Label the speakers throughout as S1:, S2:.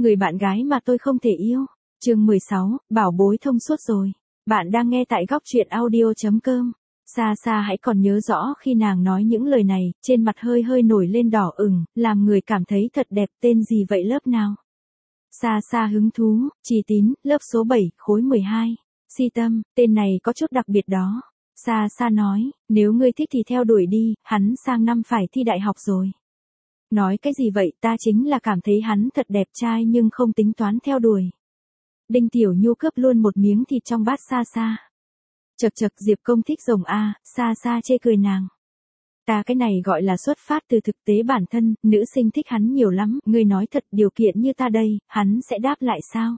S1: Người bạn gái mà tôi không thể yêu. Chương 16, bảo bối thông suốt rồi. Bạn đang nghe tại góc truyện audio.com. Xa xa hãy còn nhớ rõ khi nàng nói những lời này, trên mặt hơi hơi nổi lên đỏ ửng, làm người cảm thấy thật đẹp. Tên gì vậy, lớp nào? Xa xa hứng thú, Trì Tín, lớp số 7, khối 12. Si Tâm, tên này có chút đặc biệt đó. Xa xa nói, nếu ngươi thích thì theo đuổi đi, hắn sang năm phải thi đại học rồi. Nói cái gì vậy, ta chính là cảm thấy hắn thật đẹp trai nhưng không tính toán theo đuổi. Đinh Tiểu Nhu cướp luôn một miếng thịt trong bát xa xa. Chật chật, Diệp Công thích rồng a, xa xa chê cười nàng. Ta cái này gọi là xuất phát từ thực tế bản thân, nữ sinh thích hắn nhiều lắm, ngươi nói thật điều kiện như ta đây, hắn sẽ đáp lại sao?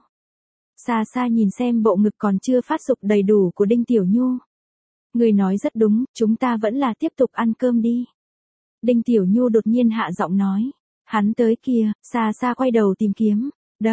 S1: Xa xa nhìn xem bộ ngực còn chưa phát dục đầy đủ của Đinh Tiểu Nhu. Ngươi nói rất đúng, chúng ta vẫn là tiếp tục ăn cơm đi. Đinh Tiểu Nhu đột nhiên hạ giọng nói. Hắn tới kìa, xa xa quay đầu tìm kiếm.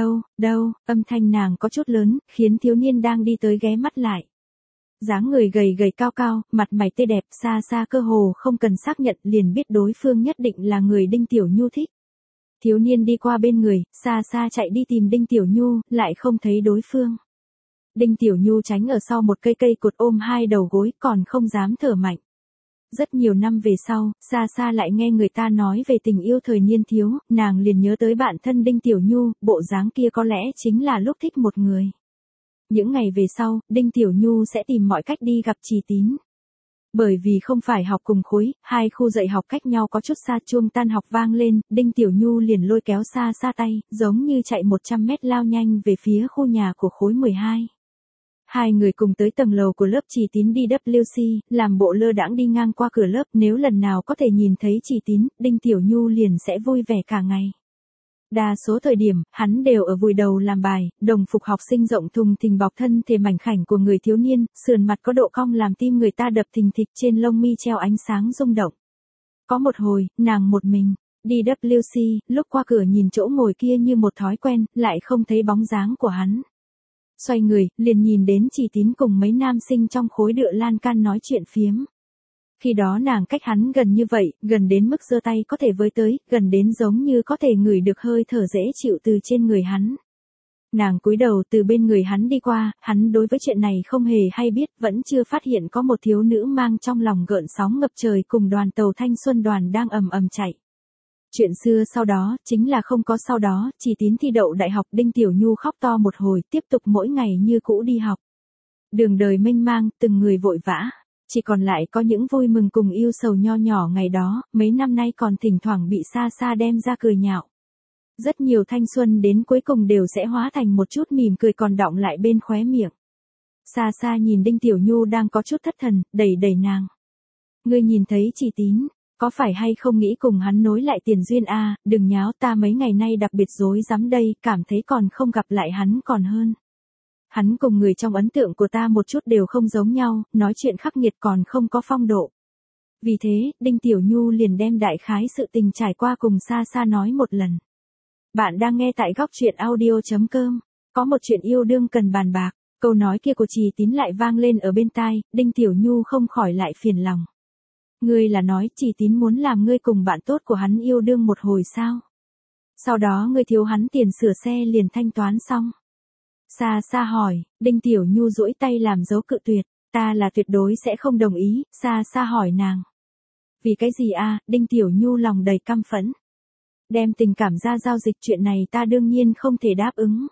S1: Đâu, âm thanh nàng có chút lớn, khiến thiếu niên đang đi tới ghé mắt lại. Dáng người gầy gầy cao cao, mặt mày tươi đẹp, xa xa cơ hồ không cần xác nhận liền biết đối phương nhất định là người Đinh Tiểu Nhu thích. Thiếu niên đi qua bên người, xa xa chạy đi tìm Đinh Tiểu Nhu, lại không thấy đối phương. Đinh Tiểu Nhu tránh ở sau một cây cột ôm hai đầu gối, còn không dám thở mạnh. Rất nhiều năm về sau, xa xa lại nghe người ta nói về tình yêu thời niên thiếu, nàng liền nhớ tới bạn thân Đinh Tiểu Nhu, bộ dáng kia có lẽ chính là lúc thích một người. Những ngày về sau, Đinh Tiểu Nhu sẽ tìm mọi cách đi gặp Trì Tín. Bởi vì không phải học cùng khối, hai khu dạy học cách nhau có chút xa, chuông tan học vang lên, Đinh Tiểu Nhu liền lôi kéo xa xa tay, giống như chạy 100 mét lao nhanh về phía khu nhà của khối 12. Hai người cùng tới tầng lầu của lớp Trì Tín đi WC, làm bộ lơ đãng đi ngang qua cửa lớp, nếu lần nào có thể nhìn thấy Trì Tín, Đinh Tiểu Nhu liền sẽ vui vẻ cả ngày. Đa số thời điểm, hắn đều ở vùi đầu làm bài, đồng phục học sinh rộng thùng thình bọc thân thể mảnh khảnh của người thiếu niên, sườn mặt có độ cong làm tim người ta đập thình thịch, trên lông mi treo ánh sáng rung động. Có một hồi, nàng một mình, đi WC, lúc qua cửa nhìn chỗ ngồi kia như một thói quen, lại không thấy bóng dáng của hắn. Xoay người, liền nhìn đến Trì Tín cùng mấy nam sinh trong khối đựa lan can nói chuyện phiếm. Khi đó nàng cách hắn gần như vậy, gần đến mức giơ tay có thể với tới, gần đến giống như có thể ngửi được hơi thở dễ chịu từ trên người hắn. Nàng cúi đầu từ bên người hắn đi qua, hắn đối với chuyện này không hề hay biết, vẫn chưa phát hiện có một thiếu nữ mang trong lòng gợn sóng ngập trời cùng đoàn tàu thanh xuân đoàn đang ầm ầm chạy. Chuyện xưa sau đó, chính là không có sau đó, Trì Tín thi đậu đại học, Đinh Tiểu Nhu khóc to một hồi, tiếp tục mỗi ngày như cũ đi học. Đường đời mênh mang, từng người vội vã. Chỉ còn lại có những vui mừng cùng yêu sầu nho nhỏ ngày đó, mấy năm nay còn thỉnh thoảng bị xa xa đem ra cười nhạo. Rất nhiều thanh xuân đến cuối cùng đều sẽ hóa thành một chút mỉm cười còn đọng lại bên khóe miệng. Xa xa nhìn Đinh Tiểu Nhu đang có chút thất thần, đẩy nàng. Ngươi nhìn thấy Trì Tín, có phải hay không nghĩ cùng hắn nối lại tiền duyên a? Đừng nháo, ta mấy ngày nay đặc biệt rối rắm đây, cảm thấy còn không gặp lại hắn còn hơn. Hắn cùng người trong ấn tượng của ta một chút đều không giống nhau, nói chuyện khắc nghiệt còn không có phong độ. Vì thế, Đinh Tiểu Nhu liền đem đại khái sự tình trải qua cùng xa xa nói một lần. Bạn đang nghe tại góc truyện audio.com. Có một chuyện yêu đương cần bàn bạc, câu nói kia của Trì Tín lại vang lên ở bên tai, Đinh Tiểu Nhu không khỏi lại phiền lòng. Ngươi là nói Trì Tín muốn làm ngươi cùng bạn tốt của hắn yêu đương một hồi sao? Sau đó ngươi thiếu hắn tiền sửa xe liền thanh toán xong. Xa xa hỏi, Đinh Tiểu Nhu duỗi tay làm dấu cự tuyệt, ta là tuyệt đối sẽ không đồng ý, xa xa hỏi nàng. Vì cái gì a? Đinh Tiểu Nhu lòng đầy căm phẫn. Đem tình cảm ra giao dịch, chuyện này ta đương nhiên không thể đáp ứng.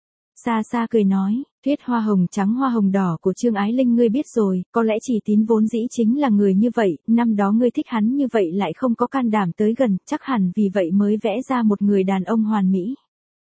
S1: Xa xa cười nói, thuyết hoa hồng trắng hoa hồng đỏ của Trương Ái Linh ngươi biết rồi, có lẽ Trì Tín vốn dĩ chính là người như vậy, năm đó ngươi thích hắn như vậy lại không có can đảm tới gần, chắc hẳn vì vậy mới vẽ ra một người đàn ông hoàn mỹ.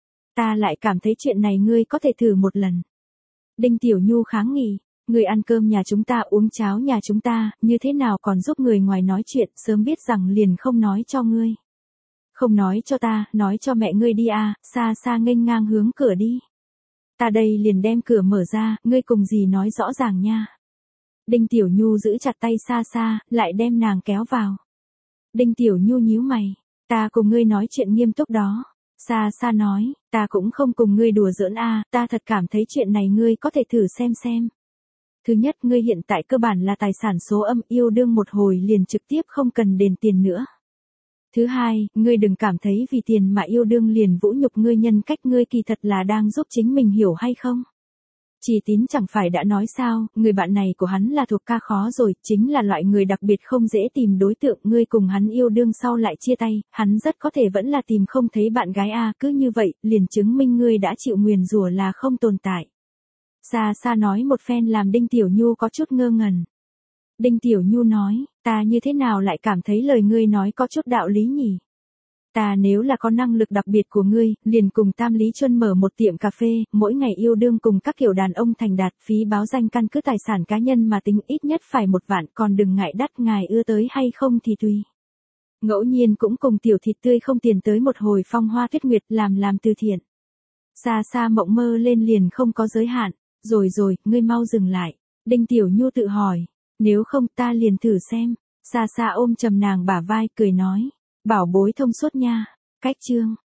S1: Ta lại cảm thấy chuyện này ngươi có thể thử một lần. Đinh Tiểu Nhu kháng nghị, ngươi ăn cơm nhà chúng ta uống cháo nhà chúng ta, như thế nào còn giúp người ngoài nói chuyện, sớm biết rằng liền không nói cho ngươi. Không nói cho ta, nói cho mẹ ngươi đi a. Xa xa nghênh ngang hướng cửa đi. Ta đây liền đem cửa mở ra, ngươi cùng gì nói rõ ràng nha. Đinh Tiểu Nhu giữ chặt tay xa xa, lại đem nàng kéo vào. Đinh Tiểu Nhu nhíu mày, ta cùng ngươi nói chuyện nghiêm túc đó. Xa xa nói, ta cũng không cùng ngươi đùa giỡn a, ta thật cảm thấy chuyện này ngươi có thể thử xem. Thứ nhất, ngươi hiện tại cơ bản là tài sản số âm, yêu đương một hồi liền trực tiếp không cần đền tiền nữa. Thứ hai, ngươi đừng cảm thấy vì tiền mà yêu đương liền vũ nhục ngươi, nhân cách ngươi kỳ thật là đang giúp chính mình, hiểu hay không? Chỉ Tín chẳng phải đã nói sao, người bạn này của hắn là thuộc ca khó rồi, chính là loại người đặc biệt không dễ tìm đối tượng, ngươi cùng hắn yêu đương sau lại chia tay, hắn rất có thể vẫn là tìm không thấy bạn gái a, cứ như vậy, liền chứng minh ngươi đã chịu nguyền rủa là không tồn tại. Xa xa nói một phen làm Đinh Tiểu Nhu có chút ngơ ngẩn. Đinh Tiểu Nhu nói, ta như thế nào lại cảm thấy lời ngươi nói có chút đạo lý nhỉ? Ta nếu là có năng lực đặc biệt của ngươi, liền cùng Tam Lý Chuân mở một tiệm cà phê, mỗi ngày yêu đương cùng các kiểu đàn ông thành đạt, phí báo danh căn cứ tài sản cá nhân mà tính ít nhất phải 1 vạn, còn đừng ngại đắt, ngài ưa tới hay không thì tùy. Ngẫu nhiên cũng cùng tiểu thịt tươi không tiền tới một hồi phong hoa tuyết nguyệt, làm từ thiện. Xa xa mộng mơ lên liền không có giới hạn. Rồi rồi, ngươi mau dừng lại. Đinh Tiểu Nhu tự hỏi, nếu không ta liền thử xem. Xa xa ôm chầm nàng bả vai cười nói, bảo bối thông suốt nha. Cách chương